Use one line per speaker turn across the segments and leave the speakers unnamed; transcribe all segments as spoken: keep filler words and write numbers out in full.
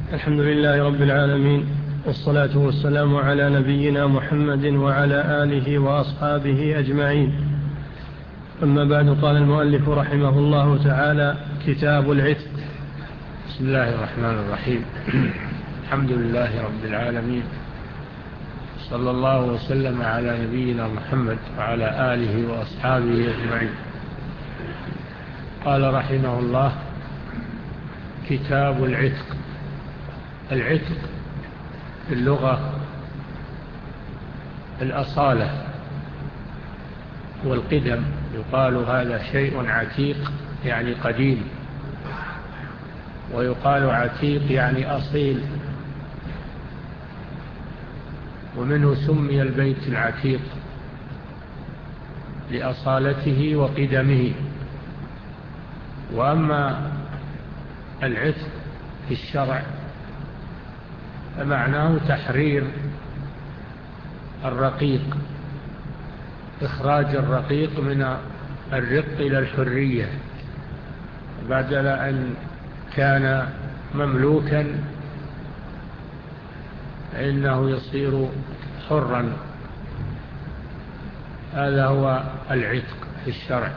الحمد لله رب العالمين، والصلاة والسلام على نبينا محمد وعلى آله وأصحابه أجمعين. أما بعد، قال المؤلف رحمه الله تعالى: كتاب العتق.
بسم الله الرحمن الرحيم. الحمد لله رب العالمين، صلى الله وسلم على نبينا محمد وعلى آله وأصحابه أجمعين. قال رحمه الله: كتاب العتق. العتق في اللغة الأصالة والقدم، يقال هذا شيء عتيق يعني قديم، ويقال عتيق يعني أصيل، ومنه سمي البيت العتيق لأصالته وقدمه. وأما العتق في الشرع فمعناه تحرير الرقيق، إخراج الرقيق من الرق إلى الحرية، بدل أن كان مملوكا فإنه يصير حرا. هذا هو العتق في الشرع.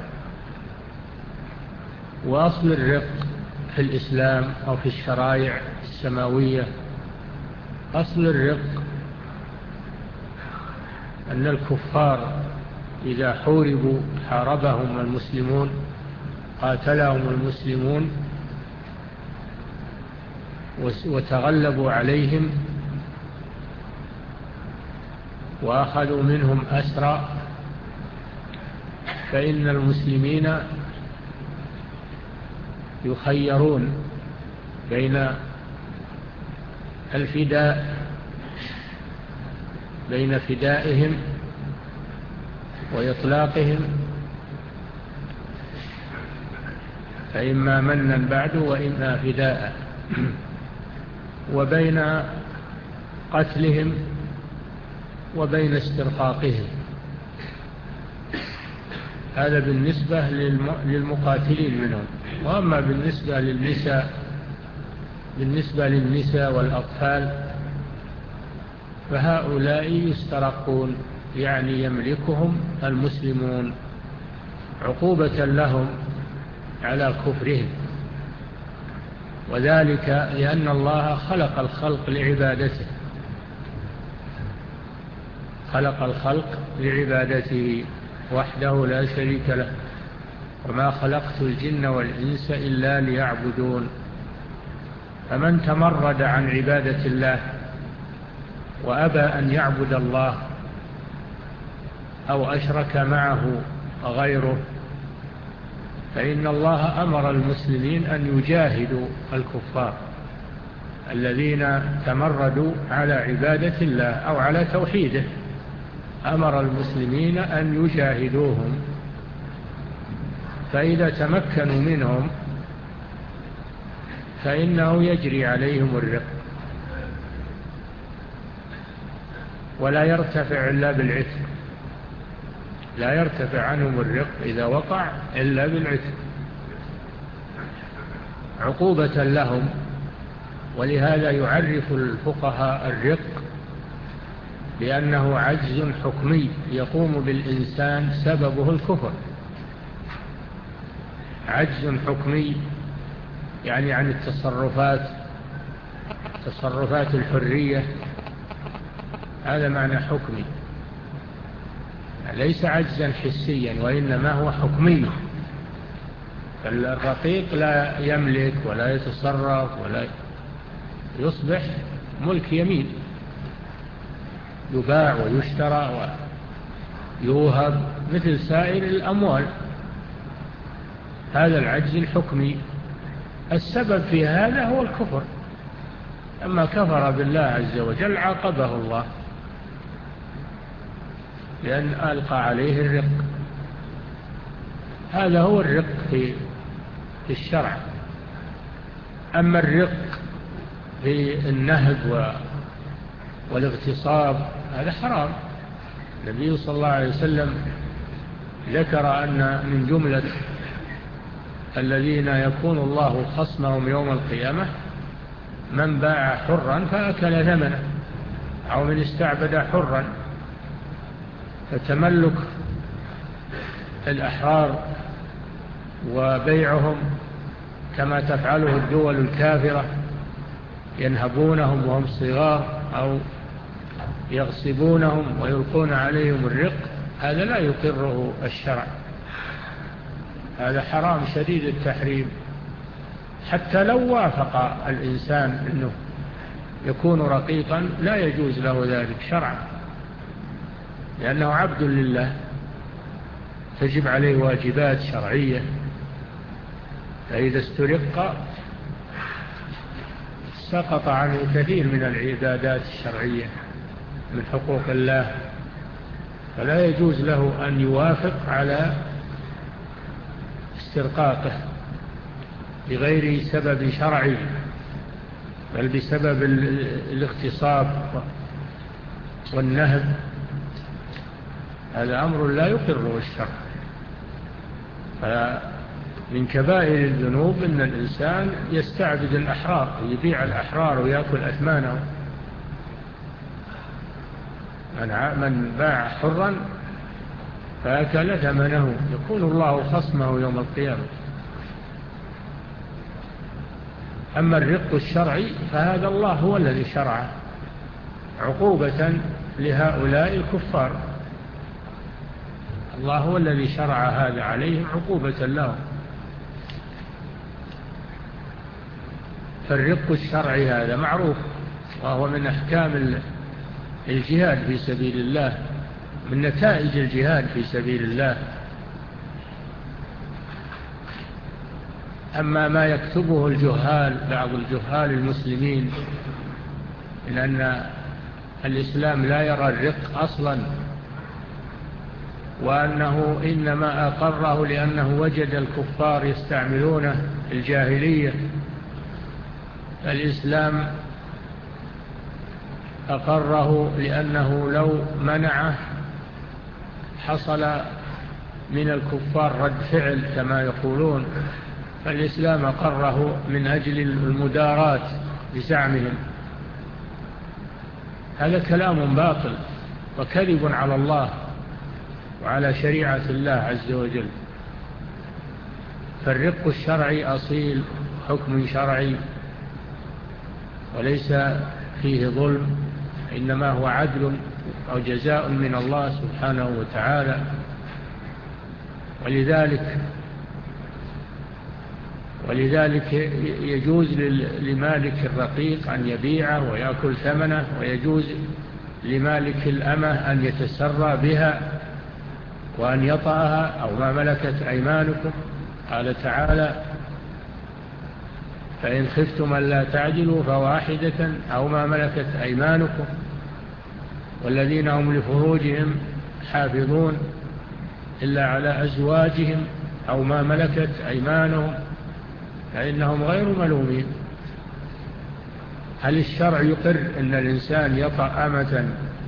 وأصل الرق في الإسلام أو في الشرائع السماوية، أصل الرق أن الكفار إذا حوربوا حاربهم المسلمون، قاتلهم المسلمون وتغلبوا عليهم وأخذوا منهم أسرى، فإن المسلمين يخيرون بين الفداء بين فدائهم وإطلاقهم، فإما منا بعد وإما فداء، وبين قتلهم وبين استرقاقهم. هذا بالنسبة للمقاتلين منهم. وأما بالنسبة للنساء بالنسبة للنساء والأطفال فهؤلاء يسترقون، يعني يملكهم المسلمون عقوبة لهم على كفرهم، وذلك لأن الله خلق الخلق لعبادته خلق الخلق لعبادته وحده لا شريك له. وما خلقت الجن والإنس إلا ليعبدون. فمن تمرد عن عبادة الله وأبى أن يعبد الله أو أشرك معه غيره، فإن الله أمر المسلمين أن يجاهدوا الكفار الذين تمردوا على عبادة الله أو على توحيده. أمر المسلمين أن يجاهدوهم، فإذا تمكنوا منهم فإنه يجري عليهم الرق، ولا يرتفع إلا بالعتق. لا يرتفع عنهم الرق إذا وقع إلا بالعتق عقوبة لهم. ولهذا يعرف الفقهاء الرق بأنه عجز حكمي يقوم بالإنسان سببه الكفر. عجز حكمي يعني عن التصرفات تصرفات الحرية، هذا معنى حكمي، ليس عجزا حسيا وإنما هو حكمي. الرقيق لا يملك ولا يتصرف ولا يصبح ملك يمين، يباع ويشترى ويوهب مثل سائر الأموال. هذا العجز الحكمي، السبب في هذا هو الكفر. أما كفر بالله عز وجل عاقبه الله لأن ألقى عليه الرق. هذا هو الرق في في الشرع. أما الرق في النهب والاغتصاب هذا حرام. النبي صلى الله عليه وسلم ذكر أن من جملة الذين يكون الله خصمهم يوم القيامة من باع حرا فأكل ثمنه أو من استعبد حرا. فتملك الأحرار وبيعهم كما تفعله الدول الكافرة، ينهبونهم وهم صغار أو يغصبونهم ويلقون عليهم الرق، هذا لا يقره الشرع، هذا حرام شديد التحريم. حتى لو وافق الإنسان أنه يكون رقيقا لا يجوز له ذلك شرعا، لأنه عبد لله تجب عليه واجبات شرعية، فإذا استرق سقط عنه كثير من العبادات الشرعية من حقوق الله، فلا يجوز له أن يوافق على استرقاقه بغير سبب شرعي، بل بسبب الاغتصاب والنهب، هذا أمر لا يقره الشرع. فمن كبائر الذنوب أن الإنسان يستعبد الأحرار، يبيع الأحرار ويأكل أثمانه. من باع حرا فأكل ثمنه يكون الله خصمه يوم القيامة. أما الرق الشرعي فهذا الله هو الذي شرعه عقوبة لهؤلاء الكفار، الله هو الذي شرع هذا عليهم عقوبة لهم. فالرق الشرعي هذا معروف، وهو من أحكام الجهاد في سبيل الله، من نتائج الجهاد في سبيل الله. أما ما يكتبه الجهال، بعض الجهال المسلمين، لأن الإسلام لا يرى الرق أصلا، وأنه إنما أقره لأنه وجد الكفار يستعملونه في الجاهلية. الإسلام أقره لأنه لو منعه حصل من الكفار رد فعل كما يقولون، فالإسلام أقره من أجل المدارات بزعمهم. هذا كلام باطل وكذب على الله وعلى شريعة الله عز وجل. فالرق الشرعي أصيل حكم شرعي وليس فيه ظلم، إنما هو عدل أو جزاء من الله سبحانه وتعالى. ولذلك ولذلك يجوز لمالك الرقيق أن يبيعه ويأكل ثمنه، ويجوز لمالك الأمة أن يتسرى بها وأن يطأها أو ما ملكت أيمانكم. قال تعالى: فإن خفتم ألا تعدلوا فواحدة أو ما ملكت أيمانكم والذين هم لفروجهم حافظون إلا على أزواجهم أو ما ملكت أيمانهم فإنهم غير ملومين. هل الشرع يقر أن الإنسان يطأ أمة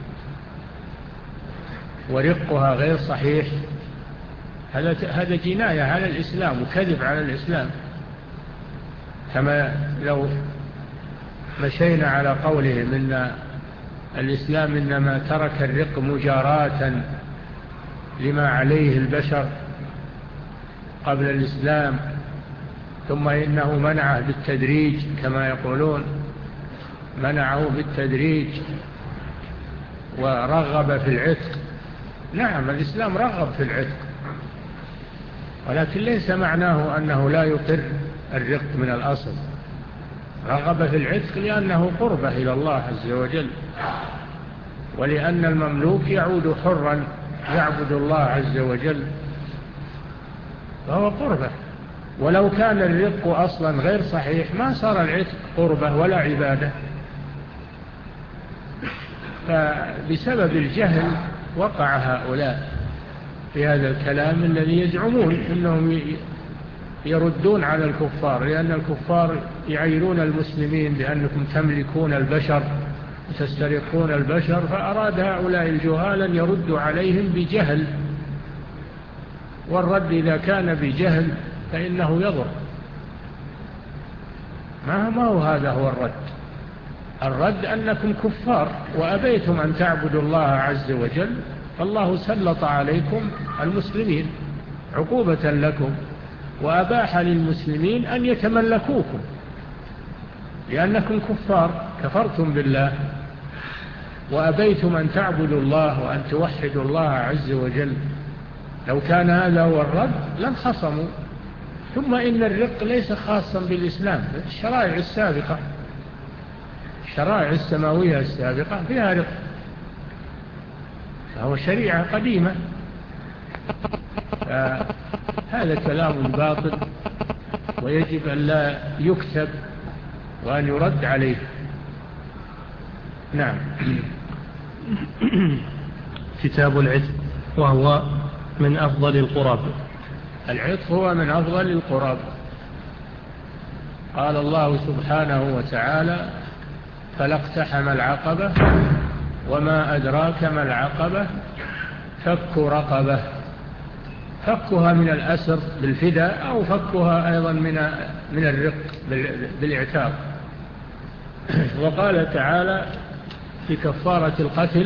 ورقها غير صحيح؟ هذا جناية على الإسلام وكذب على الإسلام، كما لو مشينا على قولهم إن الإسلام إنما ترك الرق مجاراة لما عليه البشر قبل الإسلام، ثم إنه منعه بالتدريج كما يقولون، منعه بالتدريج ورغب في العتق. نعم، الإسلام رغب في العتق، ولكن ليس معناه أنه لا يقر الرق من الأصل. رغب في العتق لأنه قربة إلى الله عز وجل، ولأن المملوك يعود حرا يعبد الله عز وجل فهو قربة. ولو كان الرق أصلا غير صحيح ما صار العتق قربة ولا عبادة. فبسبب الجهل وقع هؤلاء في هذا الكلام الذي يزعمون أنهم يردون على الكفار، لأن الكفار يعيرون المسلمين بأنكم تملكون البشر وتسترقون البشر، فأراد هؤلاء الجهال أن يردوا عليهم بجهل، والرد إذا كان بجهل فإنه يضر. ما ما هو هذا هو الرد. الرد أنكم كفار وأبيتم أن تعبدوا الله عز وجل، فالله سلط عليكم المسلمين عقوبة لكم، وأباح للمسلمين أن يتملكوكم لأنكم كفار كفرتم بالله وأبيتم أن تعبدوا الله وأن توحدوا الله عز وجل. لو كان هذا هو الرد لانخصموا. ثم إن الرق ليس خاصا بالإسلام، الشرائع السابقة الشرائع السماوية السابقة فيها رق، فهو شريعة قديمة. هذا كلام باطل ويجب أن لا يكتب وأن يرد عليه. نعم.
كتاب العتق وهو من أفضل القرب.
العتق هو من أفضل القرب. قال الله سبحانه وتعالى: فلا اقتحم العقبة وما أدراك ما العقبة فك رقبة. فكها من الأسر بالفداء أو فكها أيضا من من الرق بالاعتاق. وقال تعالى في كفارة القتل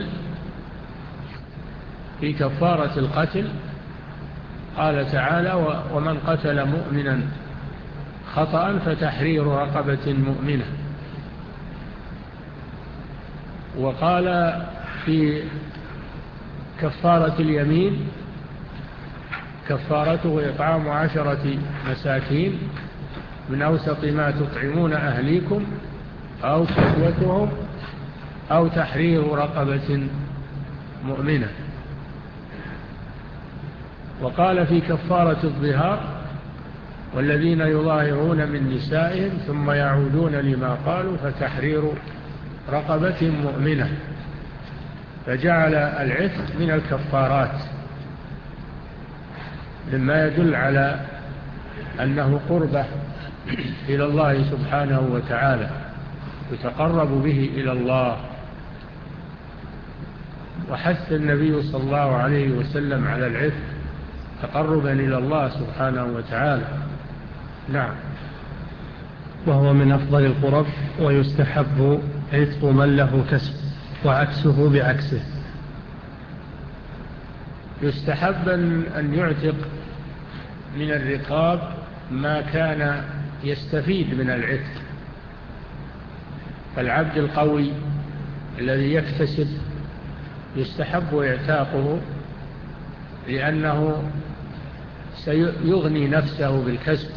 في كفارة القتل قال تعالى: ومن قتل مؤمنا خطأ فتحرير رقبة مؤمنة. وقال في كفارة اليمين: كفارته إطعام عشرة مساكين من أوسط ما تطعمون أهليكم أو كسوتهم أو تحرير رقبة مؤمنة. وقال في كفارة الظهار: والذين يظاهرون من نسائهم ثم يعودون لما قالوا فتحرير رقبة مؤمنة. فجعل العتق من الكفارات مما يدل على أنه قربة إلى الله سبحانه وتعالى يتقرب به إلى الله. وحث النبي صلى الله عليه وسلم على العتق تقربا إلى الله سبحانه وتعالى. نعم.
وهو من أفضل القرب ويستحب عتق من له كسب وعكسه بعكسه.
يستحب أن يعتق من الرقاب ما كان يستفيد من العتق. فالعبد القوي الذي يكتسب يستحب اعتاقه لأنه سيغني نفسه بالكسب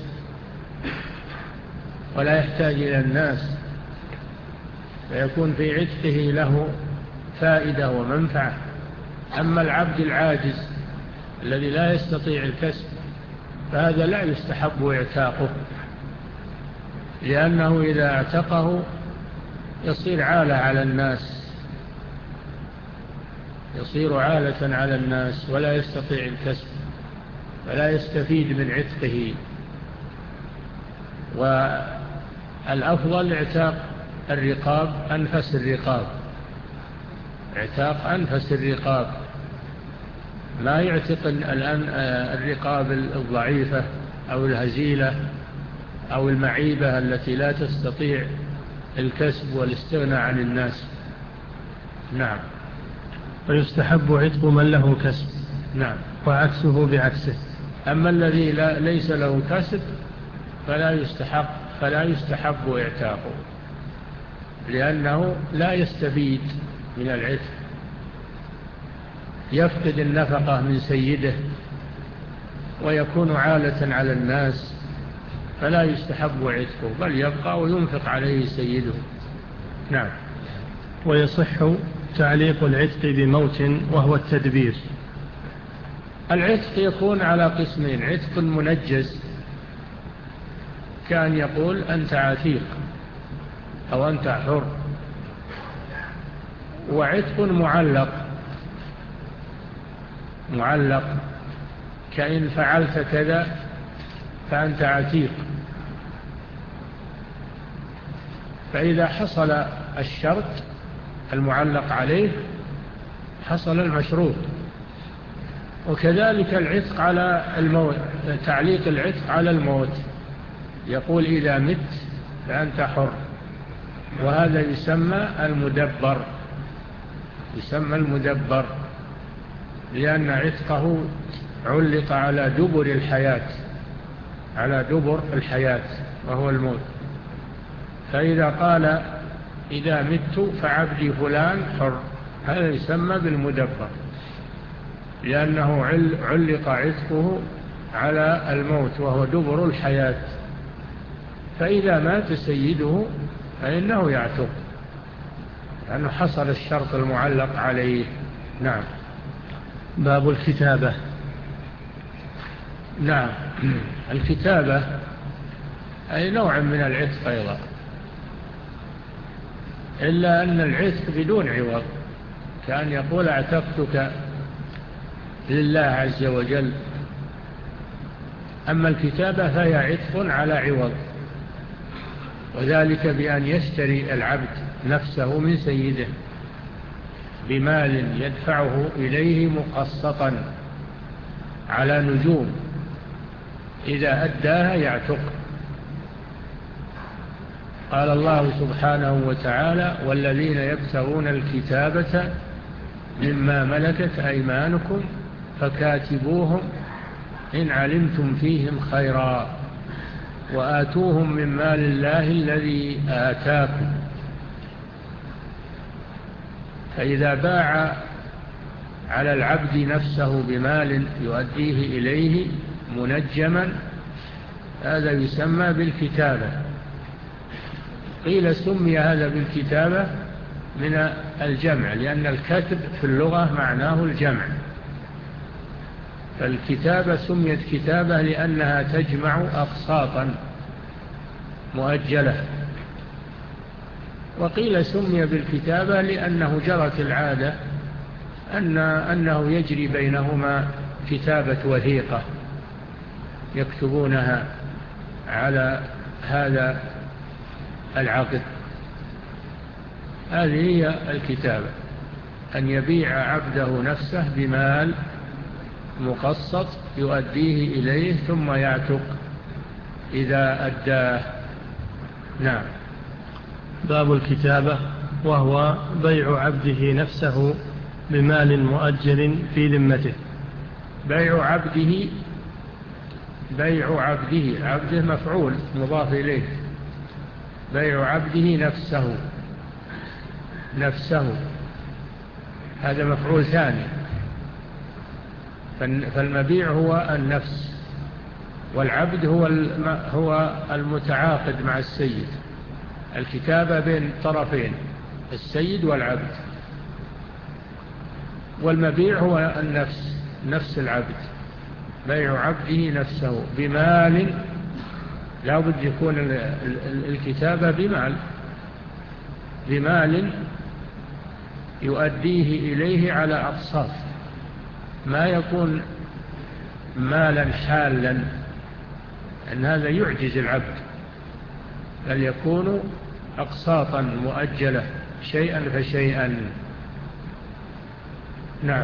ولا يحتاج إلى الناس، فيكون في عتقه له فائدة ومنفعة. أما العبد العاجز الذي لا يستطيع الكسب فهذا لا يستحب اعتاقه، لأنه إذا اعتقه يصير عالة على الناس يصير عالة على الناس ولا يستطيع الكسب فلا يستفيد من عتقه. والأفضل اعتاق الرقاب أنفس الرقاب اعتاق أنفس الرقاب، لا يعتق الآن الرقاب الضعيفة أو الهزيلة أو المعيبة التي لا تستطيع الكسب والاستغناء عن الناس. نعم.
ويستحب عتق من له كسب.
نعم.
وعكسه بعكسه.
أما الذي لا ليس له كسب فلا يستحق فلا يستحب اعتاقه، لأنه لا يستفيد من العتق، يفقد النفقة من سيده ويكون عالة على الناس، فلا يستحب عتقه بل يبقى وينفق عليه سيده. نعم.
ويصح تعليق العتق بموت وهو التدبير.
العتق يكون على قسمين: عتق منجز كان يقول أنت عتيق أو أنت حر، وعتق معلق معلق كأن فعلت كذا فأنت عتيق. فإذا حصل الشرط المعلق عليه حصل المشروط. وكذلك العتق على الموت، تعليق العتق على الموت، يقول إذا مت فأنت حر. وهذا يسمى المدبر، يسمى المدبر لأن عتقه علق على دبر الحياة، على دبر الحياة وهو الموت. فإذا قال إذا مت فعبدي فلان حر، هذا يسمى بالمدبر لأنه علق عتقه على الموت وهو دبر الحياة. فإذا مات سيده فإنه يعتق لأنه حصل الشرط المعلق عليه. نعم.
باب الكتابة.
نعم. الكتابة أي نوع من العتق أيضا، إلا أن العتق بدون عوض، كأن يقول اعتقتك لله عز وجل. أما الكتابة فهي عتق على عوض، وذلك بأن يشتري العبد نفسه من سيده بمال يدفعه إليه مقسطا على نجوم، إذا أداها يعتق. قال الله سبحانه وتعالى والذين يبتغون الكتابة مما ملكت أيمانكم فكاتبوهم إن علمتم فيهم خيرا وآتوهم من مال الله الذي آتاكم. فإذا باع على العبد نفسه بمال يؤديه إليه منجما هذا يسمى بالكتابة. قيل سمي هذا بالكتابة من الجمع، لأن الكتب في اللغة معناه الجمع، فالكتابة سميت كتابة لأنها تجمع أقساطا مؤجلة. وقيل سمي بالكتابة لأنه جرت العادة أن أنه يجري بينهما كتابة وثيقة يكتبونها على هذا العقد. هذه هي الكتابة، أن يبيع عبده نفسه بمال مقسط يؤديه إليه ثم يعتق إذا أداه. نعم.
باب الكتابة، وهو بيع عبده نفسه بمال مؤجل في ذمته.
بيع عبده، بيع عبده، عبده مفعول مضاف إليه، بيع عبده نفسه، نفسه هذا مفعول ثاني. فالمبيع هو النفس، والعبد هو هو المتعاقد مع السيد. الكتابة بين طرفين السيد والعبد، والمبيع هو النفس، نفس العبد. بيع عبده نفسه بمال، لا بد يكون الكتابة بمال، بمال يؤديه إليه على أقساط، ما يكون مالا حالا، أن هذا يعجز العبد، بل يكون أقساطا مؤجلة شيئا فشيئا. نعم.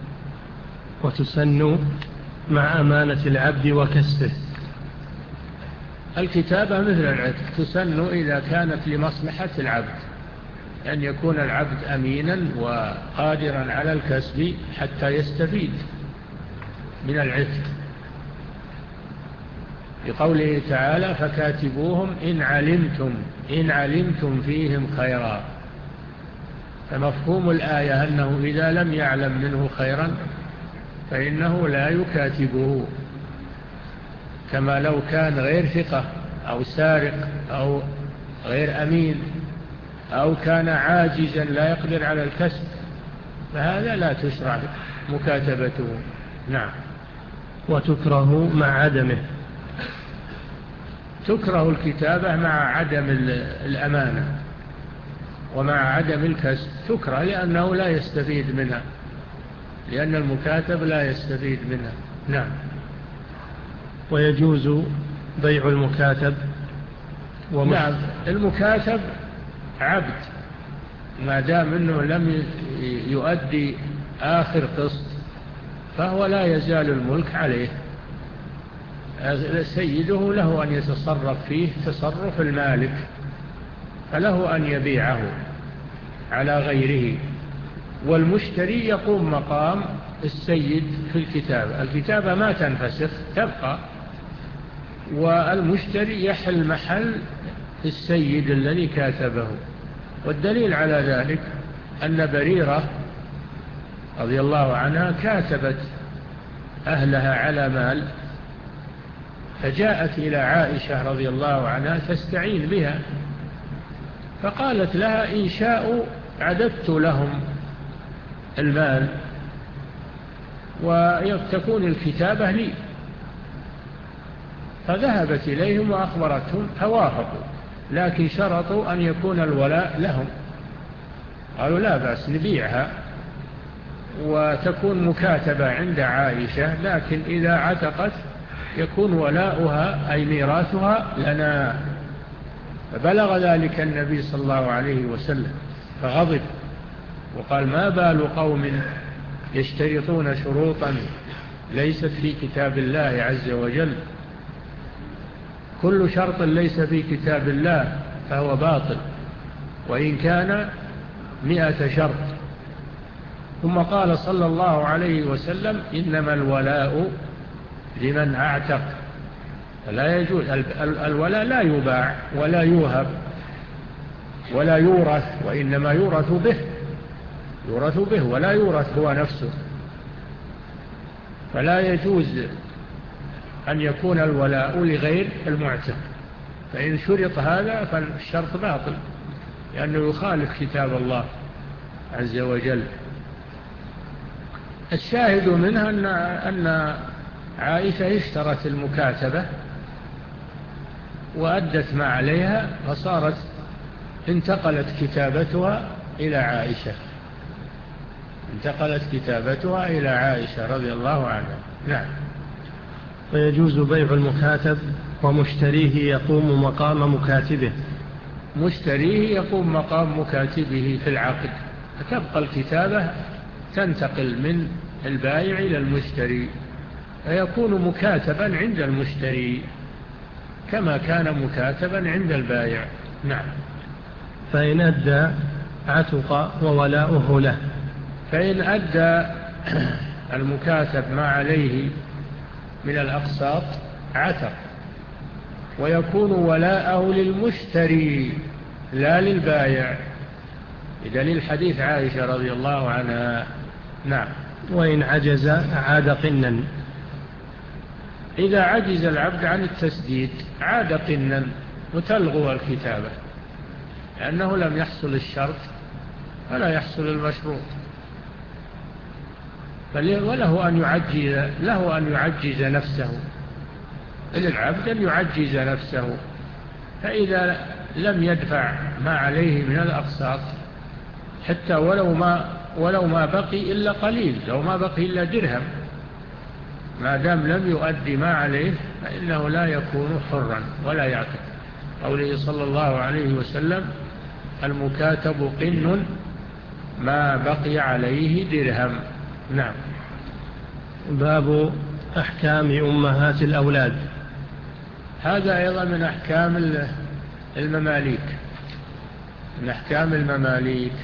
وتسن مع أمانة العبد وكسبه.
الكتابة مثل العتق تسن إذا كانت لمصلحة العبد، أن يكون العبد أمينا وقادرا على الكسب حتى يستفيد من العتق، بقوله تعالى فكاتبوهم إن علمتم، إن علمتم فيهم خيرا. فمفهوم الآية أنه إذا لم يعلم منه خيرا فإنه لا يكاتبه، كما لو كان غير ثقة أو سارق أو غير أمين أو كان عاجزا لا يقدر على الكسب، فهذا لا تشرع مكاتبته. نعم.
وتكره مع عدمه.
تكره الكتابة مع عدم الأمانة ومع عدم الكسب، تكره لأنه لا يستفيد منها، لأن المكاتب لا يستفيد منها. نعم.
ويجوز بيع المكاتب
ومش... نعم. المكاتب عبد ما دام أنه لم يؤدي آخر قسط فهو لا يزال الملك عليه. سيده له أن يتصرف فيه تصرف المالك، فله أن يبيعه على غيره، والمشتري يقوم مقام السيد في الكتابة. الكتابة ما تنفسخ تبقى، والمشتري يحل محل السيد الذي كاتبه. والدليل على ذلك أن بريرة رضي الله عنها كاتبت أهلها على مال، فجاءت إلى عائشة رضي الله عنها تستعين بها، فقالت لها إن شاءوا عددت لهم المال وتكون الكتابة لي. فذهبت إليهم وأخبرتهم فوافقوا، لكن شرطوا أن يكون الولاء لهم. قالوا لا بأس نبيعها وتكون مكاتبة عند عائشة، لكن إذا عتقت يكون ولاؤها أي ميراثها لنا. فبلغ ذلك النبي صلى الله عليه وسلم فغضب وقال ما بال قوم يشترطون شروطا ليست في كتاب الله عز وجل. كل شرط ليس في كتاب الله فهو باطل وإن كان مئة شرط. ثم قال صلى الله عليه وسلم إنما الولاء لمن أعتق، فلا يجوز الولاء لا يباع ولا يوهب ولا يورث، وإنما يورث به يورث به ولا يورث هو نفسه. فلا يجوز أن يكون الولاء لغير المعتق، فإن شرط هذا فالشرط باطل لأنه يخالف كتاب الله عز وجل. الشاهد منها أن, أن عائشة اشترت المكاتبة وأدت ما عليها، فصارت انتقلت كتابتها إلى عائشة انتقلت كتابتها إلى عائشة رضي الله عنها. نعم.
ويجوز بيع المكاتب ومشتريه يقوم مقام مكاتبه.
مشتريه يقوم مقام مكاتبه في العقد، فتبقى الكتابة تنتقل من البائع إلى المشتري، فيكون مكاتبا عند المشتري كما كان مكاتبا عند البائع. نعم.
فإن أدى عتق وولاؤه له.
فإن أدى المكاتب ما عليه من الأقساط عتق، ويكون ولاءه للمشتري لا للبائع، بدليل حديث عائشة رضي الله عنها. نعم.
وإن عجز عاد قنا.
إذا عجز العبد عن التسديد عاد قنا وتلغو الكتابة، لأنه لم يحصل الشرط فلا يحصل المشروط، وله أن يعجز له أن يعجز نفسه، للعبد أن يعجز نفسه. فإذا لم يدفع ما عليه من الأقساط حتى ولو ما ولو ما بقي إلا قليل، لو ما بقي إلا درهم، ما دام لم يؤدي ما عليه فإنه لا يكون حرا ولا يعتق. قوله صلى الله عليه وسلم المكاتب قن ما بقي عليه درهم. نعم.
باب أحكام أمهات الأولاد.
هذا أيضا من أحكام المماليك من أحكام المماليك.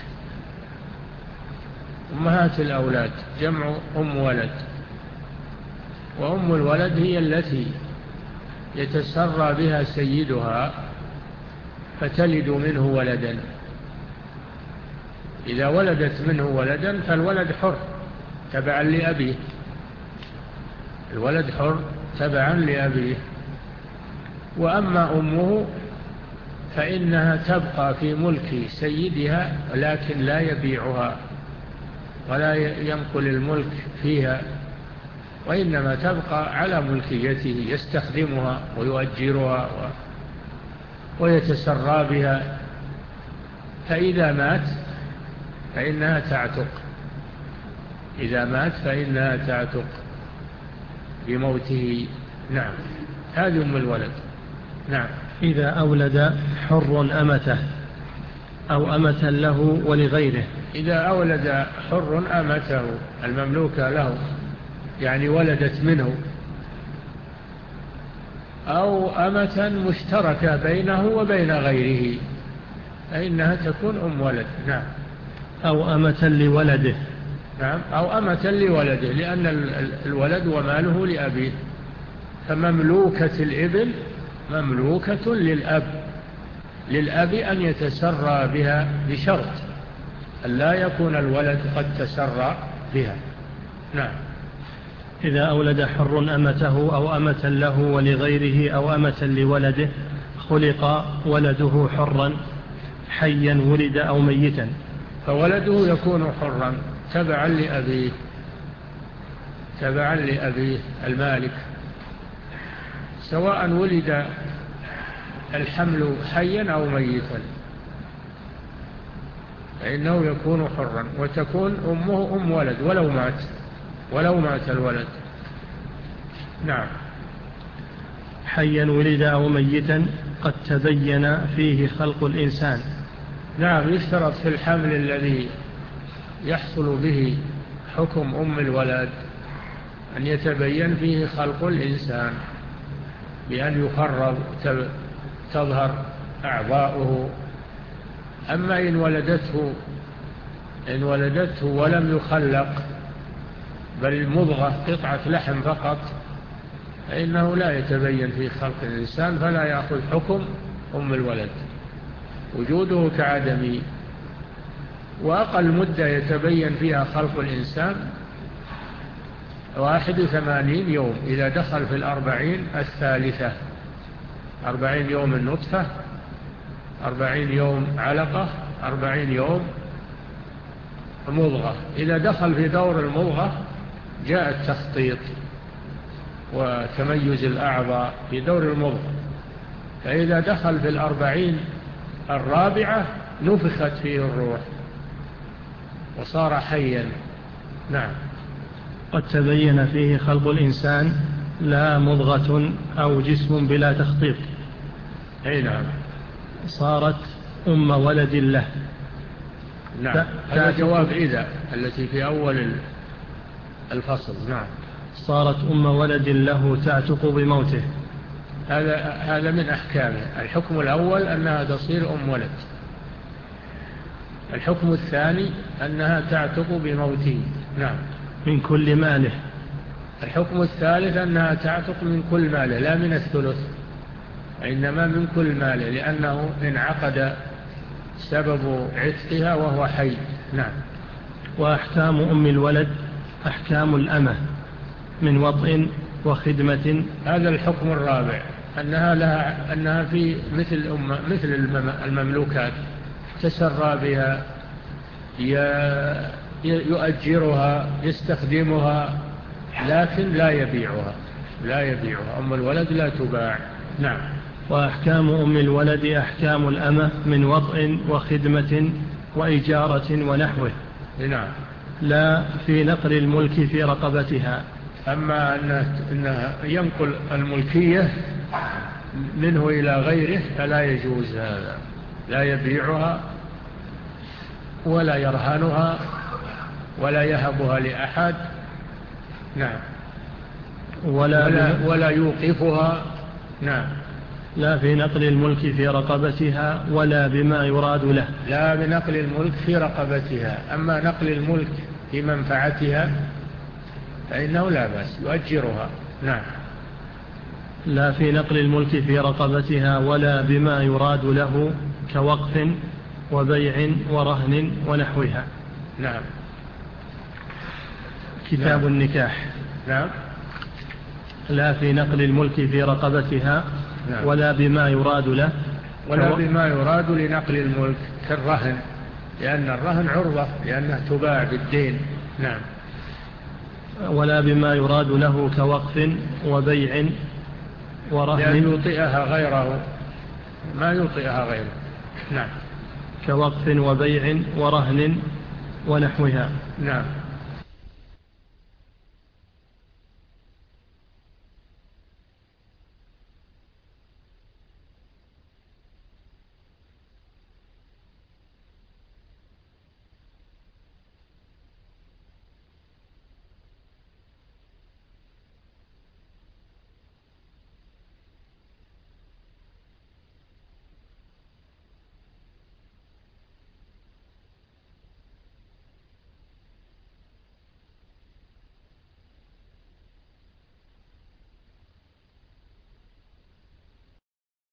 أمهات الأولاد جمع أم ولد، وأم الولد هي التي يتسرى بها سيدها فتلد منه ولدا. إذا ولدت منه ولدا فالولد حر تبعا لأبيه، الولد حر تبعا لأبيه. وأما أمه فإنها تبقى في ملك سيدها لكن لا يبيعها ولا ينقل الملك فيها، وإنما تبقى على ملكيته، يستخدمها ويؤجرها ويتسرى بها. فإذا مات فإنها تعتق إذا مات فإنها تعتق بموته. نعم. هذه أم الولد. نعم.
إذا أولد حر أمته أو أمة له ولغيره.
إذا أولد حر أمته المملوكة له، يعني ولدت منه أو أمة مشتركة بينه وبين غيره فإنها تكون أم ولد. نعم.
أو أمة لولده.
نعم. أو أمة لولده، لأن الولد وماله لأبيه، فمملوكة الإبل مملوكة للأب للأب أن يتسرى بها بشرط أن لا يكون الولد قد تسرى بها. نعم.
إذا أولد حر أمته أو أمة له ولغيره أو أمة لولده خلق ولده حرا حيا ولد أو ميتا،
فولده يكون حرا تبعا لأبيه تبعا لأبيه المالك، سواء ولد الحمل حيا أو ميتا فإنه يكون حرا، وتكون أمه أم ولد ولو مات ولو مات الولد. نعم.
حيا ولد أو ميتا قد تبين فيه خلق الإنسان.
نعم. يشترط في الحمل الذي يحصل به حكم أم الولد أن يتبين فيه خلق الإنسان بأن يخرب تظهر أعضاؤه. أما إن ولدته إن ولدته ولم يخلق بل المضغة قطعة لحم فقط فإنه لا يتبين في خلق الإنسان، فلا يأخذ حكم أم الولد، وجوده كعدمه. وأقل مدة يتبين فيها خلق الإنسان واحد وثمانين يوم إذا دخل في الأربعين الثالثة، أربعين يوم النطفة، أربعين يوم علقة، أربعين يوم مضغة. إذا دخل في دور المضغة جاء التخطيط وتميز الأعضاء في دور المضغة، فإذا دخل في الأربعين الرابعة نفخت فيه الروح وصار حيا. نعم.
قد تبين فيه خلق الإنسان لا مضغة أو جسم بلا تخطيط.
أي نعم.
صارت أم ولد له.
نعم. هذا جواب إذا التي في أول الفصل. نعم.
صارت أم ولد له تعتق بموته.
هذا هذا من أحكامه. الحكم الأول أنها تصير أم ولد، الحكم الثاني أنها تعتق بموته. نعم.
من كل ماله.
الحكم الثالث أنها تعتق من كل ماله لا من الثلث، إنما من كل ماله، لأنه انعقد سبب عتقها وهو حي. نعم.
وأحكام أم الولد أحكام الأمة من وطء وخدمة.
هذا الحكم الرابع، أنها لها أنها في مثل أم مثل المملوكات، تسرى بها، يؤجرها، يستخدمها، لكن لا يبيعها لا يبيعها أم الولد لا تباع. نعم.
وأحكام أم الولد أحكام الأمة من وطء وخدمة وإجارة ونحوه.
نعم.
لا في نقل الملك في رقبتها.
أما أنه ينقل الملكية منه إلى غيره فلا يجوز هذا، لا يبيعها ولا يرهنها ولا يهبها لأحد. نعم. ولا, ولا, ولا يوقفها. نعم.
لا في نقل الملك في رقبتها ولا بما يراد له.
لا بنقل الملك في رقبتها. أما نقل الملك في منفعتها فإنه لا بأس يؤجرها. نعم.
لا في نقل الملك في رقبتها ولا بما يراد له كوقف وبيع ورهن ونحوها.
نعم.
كتاب
نعم.
النكاح.
نعم.
لا في نقل الملك في رقبتها. نعم. ولا بما يراد له
ولا بما يراد لنقل الملك كالرهن، لأن الرهن عرضة لأنها تباع بالدين. نعم.
ولا بما يراد له كوقف وبيع ورهن،
لأن يطيئها غيره ما يطيئها غيره. نعم.
كوقف وبيع ورهن ونحوها.
نعم.